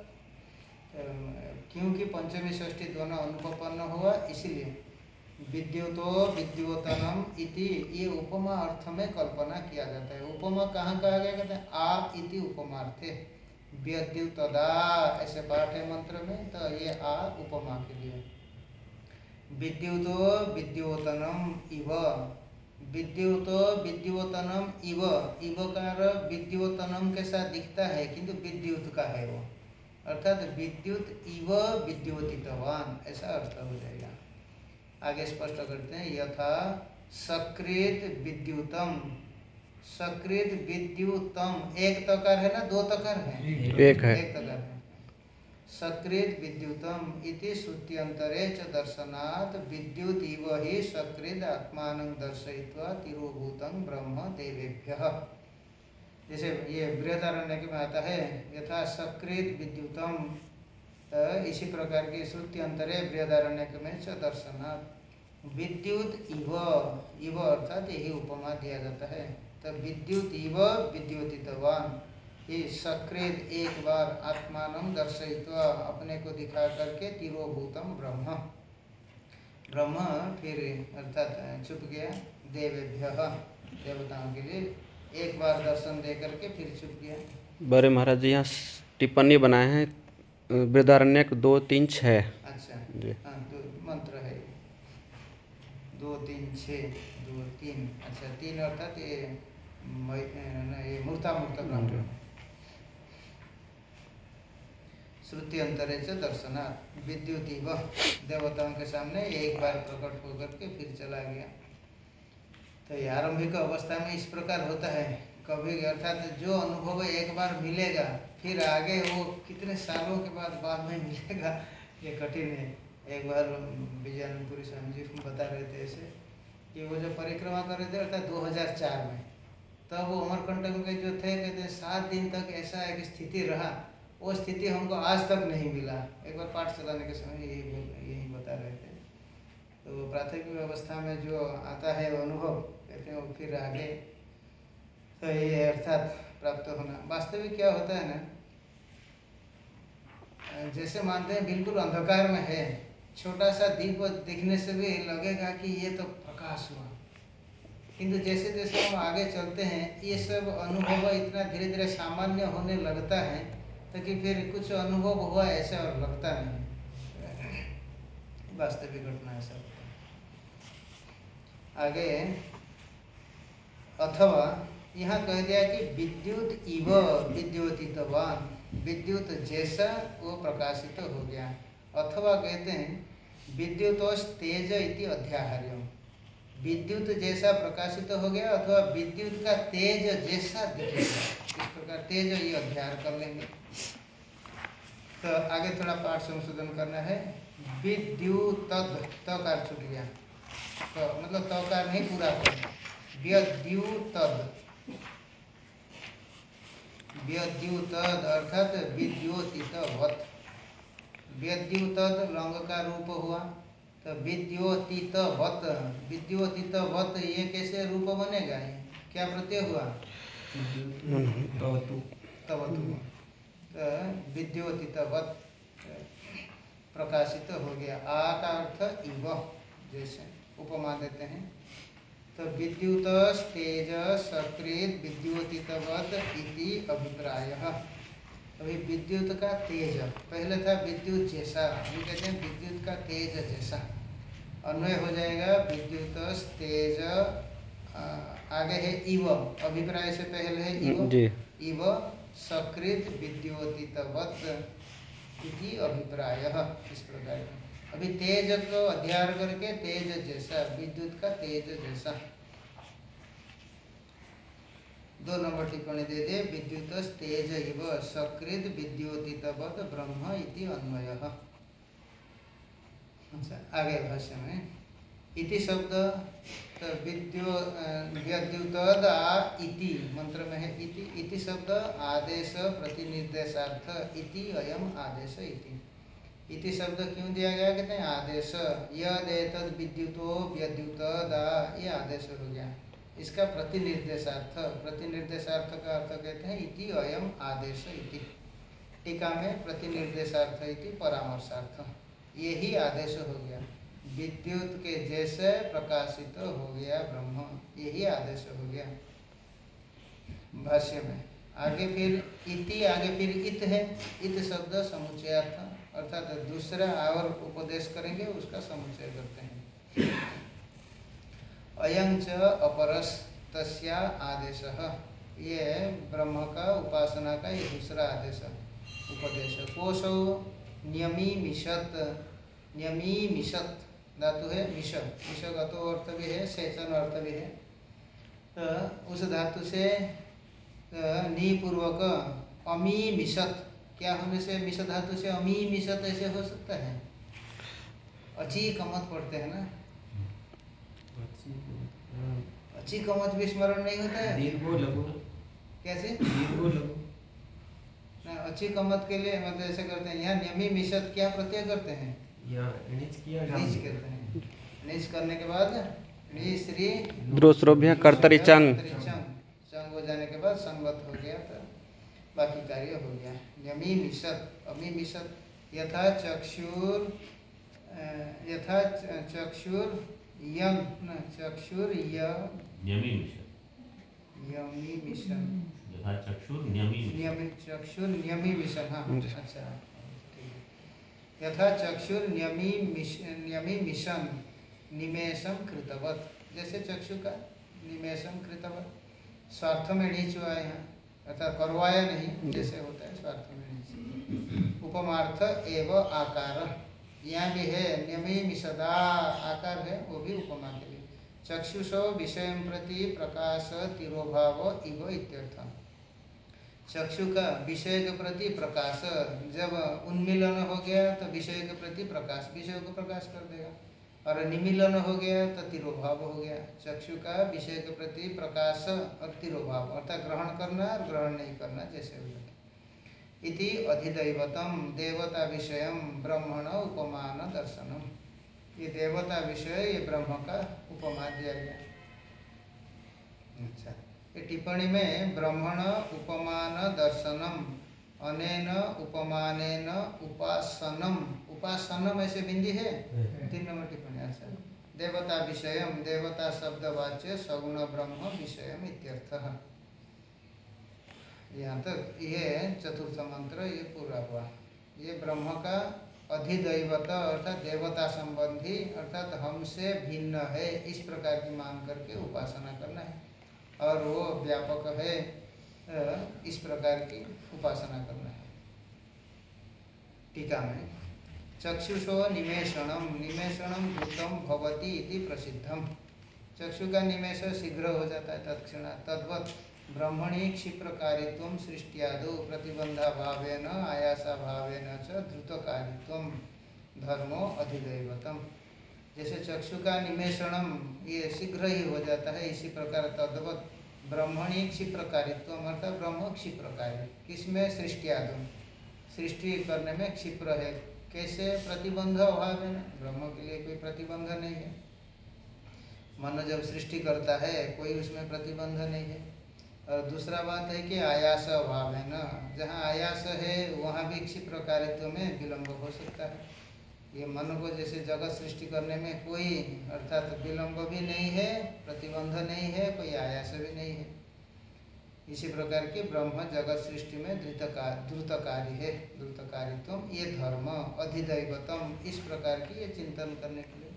क्योंकि पंचमी षष्ठी दोनों अनुपपन्न हुआ, इसलिए विद्युतो विद्योतनम इति ये उपमा अर्थ में कल्पना किया जाता है। उपमा कहाँ कहा गया? कहते हैं आ इति उपमार्थे, विद्युतदा ऐसे पाठ है मंत्र में, तो ये आ उपमा के लिए। विद्युतो विद्योतनम इव, विद्युतो विद्योतनम इव, इवकार विद्योतनम के साथ दिखता है किंतु विद्युत का है वो, अर्थात विद्युत इव विद्योतितवान, ऐसा अर्थ हो जाएगा। आगे स्पष्ट करते हैं यथा सकृत विद्युतम, सकृत विद्युतम, एक तकार है ना दो तकार है? एक है, एक तकार है। सकृत विद्युतम इति श्रुत्यंतरे च दर्शनात् विद्युत इव ही सकृत आत्मानं दर्शयित्वा तिरोभूतं ब्रह्म देवेभ्यः। जैसे ये बृहदारण्यक में आता है यथा सकृत विद्युतम, इसी प्रकार के श्रुत्यंतरे बृहदारण्यक में च दर्शनात् विद्युत इव, इव अर्थात यही उपमा दिया जाता है। तो विद्युत इव विद्योतितवान, ये सकृत एक बार आत्मानं दर्शयित्वा अपने को दिखा करके तिरोभूतम ब्रह्म, ब्रह्म फिर अर्थात छुप गया, देवेभ्यः देवताओं के लिए एक बार दर्शन दे करके फिर छुप गया। बड़े महाराज जी यहाँ टिप्पणी बनाए हैं बृहदारण्यक 2, 3, 6। अच्छा हाँ, तो मंत्र है 2, 3, 6, 2, 3, अच्छा 3 अर्थात ये मूर्तामूर्त ब्रह्म। श्रुति अंतरे से दर्शनात् विद्युत इव, देवताओं के सामने एक बार प्रकट होकर के फिर चला गया। तो ये आरंभिक अवस्था में इस प्रकार होता है, कभी अर्थात जो अनुभव एक बार मिलेगा फिर आगे वो कितने सालों के बाद में मिलेगा, ये कठिन है। एक बार विजयानंदपुरी स्वामी जी बता रहे थे ऐसे कि वो जो परिक्रमा कर रहे थे अर्थात 2004 में, तब वो अमरकंटक में जो थे कहते हैं 7 दिन तक ऐसा एक स्थिति रहा, वो स्थिति हमको आज तक नहीं मिला। एक बार पाठ चलाने के समय यही बता रहे थे। तो प्राथमिक अवस्था में जो आता है अनुभव कहते हैं वो फिर आगे तो ये अर्थात प्राप्त होना। वास्तविक क्या होता है ना, जैसे मानते हैं बिल्कुल अंधकार में है, छोटा सा दीप दिखने से भी लगेगा कि ये तो प्रकाश हुआ, किंतु जैसे जैसे हम आगे चलते हैं ये सब अनुभव इतना धीरे धीरे सामान्य होने लगता है ताकि फिर कुछ अनुभव हुआ ऐसा और लगता नहीं। वास्तविक घटना ऐसा होता है। आगे अथवा यहाँ कह दिया कि विद्युत इव विद्योतितवान, विद्युत जैसा वो प्रकाशित हो गया। अथवा कहते हैं विद्युतोष तेज इति अध्याहार्यम, विद्युत जैसा प्रकाशित हो गया अथवा विद्युत का तेज जैसा दिखेगा, इस प्रकार तेज ये अध्याय कर लेंगे। तो आगे थोड़ा पाठ संशोधन करना है। विद्युत तकार छूट गया, तो मतलब तकार नहीं पूरा कर, व्यद्युतद, व्यद्युतद अर्थात विद्योतितवत्, व्यद्युतद लंग का रूप हुआ, तो विद्योतितवत्, विद्योतितवत् ये कैसे रूप बनेगा, ये क्या प्रत्यय हुआ, तवतु तवतु, तो विद्योतितवत् प्रकाशित हो गया। आ का अर्थ इव जैसे उपमा देते हैं, तो विद्युत तेज सकृत विद्योतितवत् इति अभिप्रायः। अभी विद्युत का तेज, पहले था विद्युत जैसा, अभी कहते हैं विद्युत का तेज जैसा, अन्वय हो जाएगा विद्युत तेज, आगे है इव, अभिप्राय से पहले है इव, इव सकृत विद्योतितवत् इति अभिप्रायः, इस प्रकार का। अभी तेज को अध्याय करके तेज जैसा, विद्युत का तेज जैसा। 2 नंबर टिप्पणी दे दे, विद्युत तेज इव सकृत विद्योतितवत् ब्रह्म इति अन्वयः। अच्छा, आगे भाष्य में इति शब्द, तो विद्युतद आ इति मंत्र में है इति, इति शब्द आदेश प्रतिनिर्देशार्थ, इति अयम आदेश इति। इति शब्द क्यों दिया गया, कहते हैं आदेश, यद एतद् विद्युतो व्यद्युतदा, ये आदेश हो गया, इसका प्रतिनिर्देशार्थ, प्रतिनिर्देशार्थ का अर्थ कहते हैं इति अयम आदेश इति। टीका में प्रतिनिर्देशार्थ इति परामर्शार्थ, यही आदेश हो गया, विद्युत के जैसे प्रकाशित हो गया ब्रह्म, यही आदेश हो गया। भाष्य में आगे फिर इति, आगे फिर इत है, इत शब्द समुच्चयार्थ, अर्थात दूसरा और उपदेश करेंगे उसका समुच्चय करते हैं। अयं च अपरस तस्या आदेशः, ये ब्रह्म का उपासना का ये दूसरा आदेश उपदेश। कोशो न्यमीमिषत्, न्यमीमिषत् धातु है मिष, मिष गतो अर्थ भी है, सेचन अर्थ भी है, तो उस धातु से नी पूर्वक अमीमिषत्, क्या होने से मिष धातु से अमीमिषत् ऐसे हो सकता है, अची कमत पढ़ते हैं ना, अच्छी कमत भी स्मरण नहीं होता है, दीर्घो लघु, कैसे दीर्घो लघु ना, अच्छी कमत के लिए मतलब ऐसे करते हैं। यहाँ नियमी मिशत क्या प्रत्यय करते हैं, यहाँ नीच किया, नीच करते हैं, नीच करने के बाद नी श्री ब्रोश्रोभ्य कर्तरि चंग, चंग हो जाने के बाद संगत हो गया, तो बाकी कार्य हो गया। यमी मिशत, अमी मिशत, यथा चक्षुर, यथा चक्षुर यम न चक्षुर यमी मिशन, यमी मिशन, यथा चक्षुर न्यमी मिशन, नियमित चक्षुर नियमी मिशन, हाँ अच्छा ठीक है। यथा चक्षुर नियमी मिशन निमेषम कृतवत, जैसे चक्षु का निमेषम कृतवत, स्वार्थ में नीच हुआ है यहाँ, अर्थात करवाया नहीं, जैसे होता है स्वार्थ में नीच। उपमार्थ एवं आकार, यहाँ भी है नियमी मिशदा, आकार है वो भी उपमा के लिए, चक्षुषो विषय प्रति प्रकाश तिरोभाव इव इत्यर्थ। चक्षु का विषय के प्रति प्रकाश जब उन्मिलन हो गया तो विषय के प्रति प्रकाश विषय को प्रकाश कर देगा, और निमिलन हो गया तो तिरोभाव हो गया। चक्षु का विषय के प्रति प्रकाश और तिरोभाव अर्थात ग्रहण करना और ग्रहण नहीं करना जैसे हो जाता। इति अधिदैवतम देवता विषयम ब्रह्मण उपमान दर्शनम। ये देवता विषय ये ब्रह्म का उपमा दिया गया। अच्छा, ये टिप्पणी में ब्रह्मण उपमान दर्शनम अनेन उपमानेन उपासनम, उपासनम ऐसे बिंदी है 3 नंबर टिप्पणी। अच्छा, देवता विषयम देवता शब्दवाच्य सगुण ब्रह्म विषयम इत्यर्थः। यहाँ तक ये चतुर्थ मंत्र ये पूरा हुआ। ये ब्रह्म का अधिदैवत अर्थात देवता संबंधी अर्थात हमसे भिन्न है इस प्रकार की मान करके उपासना करना है, और वो व्यापक है इस प्रकार की उपासना करना है। टीका में चक्षुषो निमेषणम निमेषणम भूतम भवति इति प्रसिद्धम। चक्षु का निमेष शीघ्र हो जाता है तत्क्षणात्। तद्वत् ब्रह्मणि क्षिप्रकारित्वं सृष्ट्यादौ प्रतिबंधाभावेन आयासाभावेन च द्रुतकारित्वं धर्मो अधिदैवतम। जैसे चक्षु का निमेषणम ये शीघ्र ही हो जाता है, इसी प्रकार तद्वत् ब्रह्मणि क्षिप्रकारित्वम अर्थात ब्रह्म क्षिप्रकारी किसमें सृष्ट्यादौ सृष्टि करने में क्षिप्र है। कैसे? प्रतिबंध अभावेन ब्रह्म के लिए कोई प्रतिबंध नहीं है। मन जब सृष्टि करता है कोई उसमें प्रतिबंध नहीं है। और दूसरा बात है कि आयास अभाव है न, जहाँ आयास है वहाँ भी क्षिप्रकारित्व में विलंब हो सकता है। ये मन को जैसे जगत सृष्टि करने में कोई अर्थात विलंब भी नहीं है, प्रतिबंध नहीं है, कोई आयास भी नहीं है। इसी प्रकार की ब्रह्म जगत सृष्टि में द्रुतकारी है, द्रुतकारित्व ये धर्म अधिदैवतम इस प्रकार की ये चिंतन करने के लिए।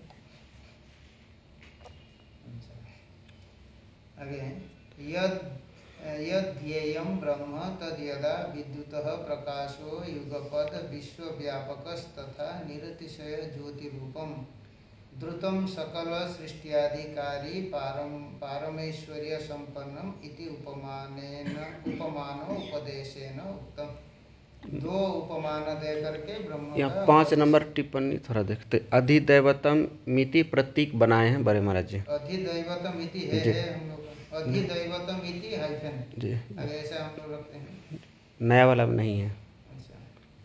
आगे यद्ध्येयं ब्रह्म तद यदा विद्युतः प्रकाशो युगपद विश्वव्यापकस्तथा निरतिशय ज्योतिरूपम द्रुतं सकल सृष्ट्याधिकारी पारमेश्वर्य संपन्नम इति उपमानो उपदेशेन उक्तम। 2 उपमान दे करके ब्रह्म यहाँ का 5 नंबर टिप्पणी थोड़ा देखते। अधिदैवतम मिति प्रतीक बनाए हैं बड़े महाराज जी। अधिदैवतम इति है हम लोग अधिदैवतम इति हाइफन जी, अगर ऐसा हम लोग रखते हैं। नया वाला में नहीं है। अच्छा,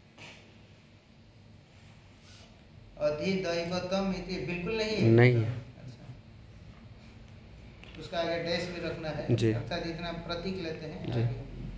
अधिदैवतम इति बिल्कुल नहीं है। नहीं है। अच्छा, उसका आगे डैश भी रखना है जी। अर्थात इतना प्रतीक लेते हैं जी। आगे।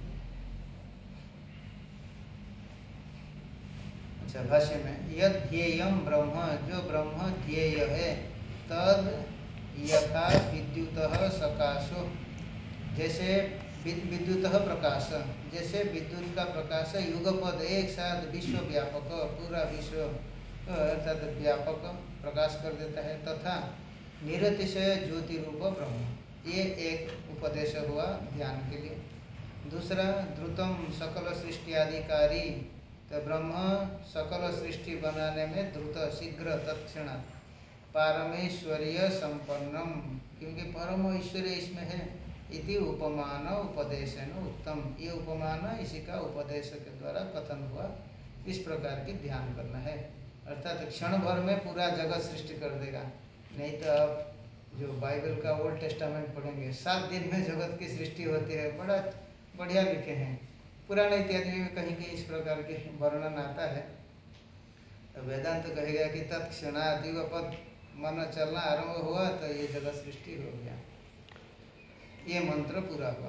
अच्छा, भाष्य में यद ध्येयम ब्रह्म जो ब्रह्म ध्येय है तद यथा विद्युतः सकाशो जैसे विद्युतः प्रकाश जैसे विद्युत का प्रकाश युगपद एक साथ विश्व व्यापक पूरा विश्व अर्थात व्यापक प्रकाश कर देता है। तथा निरतिशय ज्योति रूप ब्रह्म ये एक उपदेश हुआ ध्यान के लिए। दूसरा द्रुतम सकल सृष्टि आदिकारी तो ब्रह्म सकल सृष्टि बनाने में द्रुत शीघ्र तत्क्षणात् पारमेश्वर्य संपन्नम क्योंकि परम ऐश्वर्य इसमें है। इति उपमान उपदेशन उत्तम ये उपमान इसी का उपदेश के द्वारा कथन हुआ। इस प्रकार की ध्यान करना है अर्थात क्षण भर में पूरा जगत सृष्टि कर देगा। नहीं तो आप जो बाइबल का ओल्ड टेस्टामेंट पढ़ेंगे 7 दिन में जगत की सृष्टि होती है, बड़ा बढ़िया लिखे हैं। पुराने इत्यादि में कहीं कहीं इस प्रकार के वर्णन आता है। तो वेदांत तो कहेगा कि तत्क्षणात् युगपद मन चलना आरंभ हुआ तो ये जगत सृष्टि हो गया। ये मंत्र पूरा हुआ।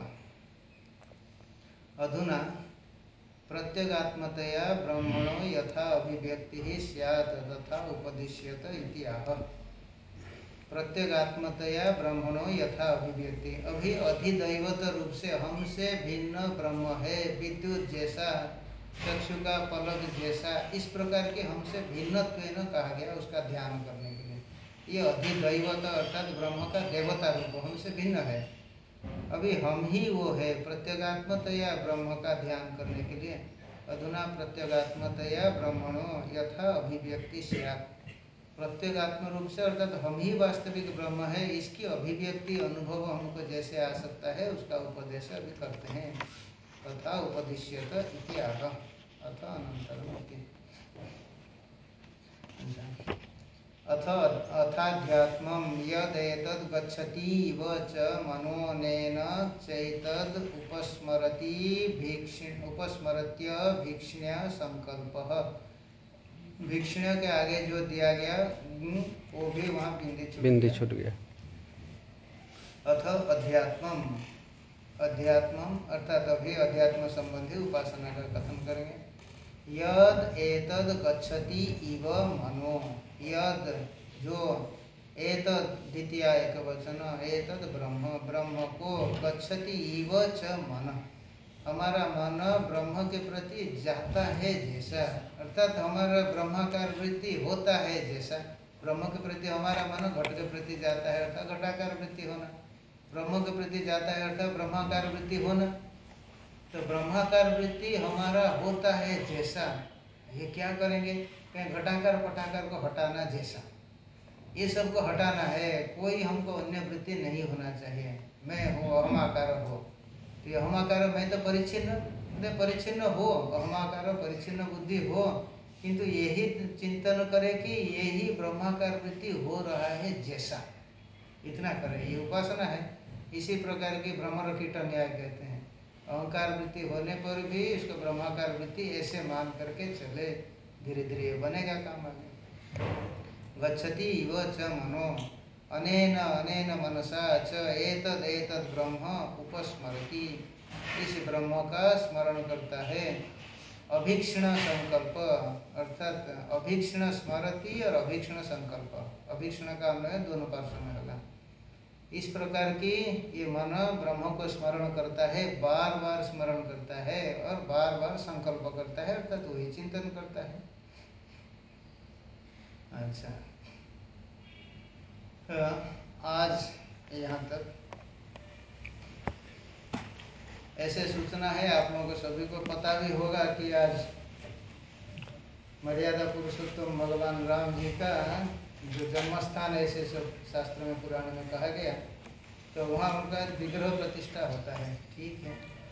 अधुना प्रत्यगात्मतया ब्रह्मणो यथा अभिव्यक्ति स्यात् तथा उपदिश्यत इति आह। प्रत्यगात्मतया ब्रह्मणो यथा अभिव्यक्ति अभी अधिदैवत रूप से हमसे भिन्न ब्रह्म है, विद्युत जैसा चक्षु का पलक जैसा इस प्रकार के हमसे भिन्नत्वेन कहा गया उसका ध्यान करने के लिए। ये अधिदैवत अर्थात ब्रह्म का देवता रूप हमसे भिन्न है। अभी हम ही वो है प्रत्यगात्मतया ब्रह्म का ध्यान करने के लिए। अधुना प्रत्यगात्मतया ब्रह्मणो यथा अभिव्यक्ति स्यात् प्रत्येक आत्म रूप से, अर्थात हम ही वास्तविक ब्रह्म है, इसकी अभिव्यक्ति अनुभव हमको जैसे आ सकता है उसका उपदेश अभी करते हैं। तथा उपदिश्यत इति आह अथ अनंतरम इति। अथ अथाध्यात्मं यदेतद् गच्छतीव च मनोनेन चैतद् उपस्मरत्य भीक्ष्ण्य संकल्पः। भीक्ष्ण्य के आगे जो दिया गया वो भी वहाँ बिंदी छूट गया। अथ अध्यात्मम, अध्यात्मम अर्थात अभी अध्यात्म संबंधी उपासना का कथन करेंगे। यद एतद् गच्छति इव मनो, यद जो, एतद् द्वितीय एक वचन, एतद् ब्रह्म, ब्रह्म को, गच्छति इव च मन, हमारा मन ब्रह्म के प्रति जाता है जैसा, अर्थात हमारा ब्रह्माकार वृत्ति होता है जैसा। ब्रह्म के प्रति हमारा मन घट के प्रति जाता है अर्थात घटाकार वृत्ति होना, ब्रह्म के प्रति जाता है अर्थात ब्रह्माकार वृत्ति होना। तो ब्रह्माकार वृत्ति हमारा होता है जैसा, ये क्या करेंगे, कहीं घटाकार पटाकार को हटाना जैसा, ये सबको हटाना है। कोई हमको अन्य वृत्ति नहीं होना चाहिए। मैं हूँ, अहमाकार हो, तो ये अहमाकार मैं तो परिच्छिन्न हो, अहमाकार परिच्छिन्न बुद्धि हो, किंतु यही चिंतन करे कि यही ब्रह्माकार वृत्ति हो रहा है जैसा, इतना करे, ये उपासना है। इसी प्रकार की भ्रमर कीट न्याय कहते हैं। अहंकार वृत्ति होने पर भी इसको ब्रह्माकार वृत्ति ऐसे मान करके चले, धीरे धीरे बनेगा काम आगे। गच्छति इव च मनो अनेन अनेन मनसा च एतद् एतद् ब्रह्म उपस्मरति, इस ब्रह्म का स्मरण करता है। अभीक्षण संकल्प, अर्थात अभीक्षण स्मरति और अभीक्षण संकल्प, अभीक्षण का अन्वय दोनों पार्श्व में होगा। इस प्रकार की ये मन ब्रह्म को स्मरण करता है, बार बार स्मरण करता है और बार बार संकल्प करता है, अर्थात वही चिंतन करता है। अच्छा, आज यहाँ तक ऐसे सूचना है, आप लोगों को सभी को पता भी होगा कि आज मर्यादा पुरुषोत्तम भगवान राम जी का जो जन्म स्थान है, ऐसे सब शास्त्र में पुराण में कहा गया, तो वहाँ उनका विग्रह प्रतिष्ठा होता है। ठीक है।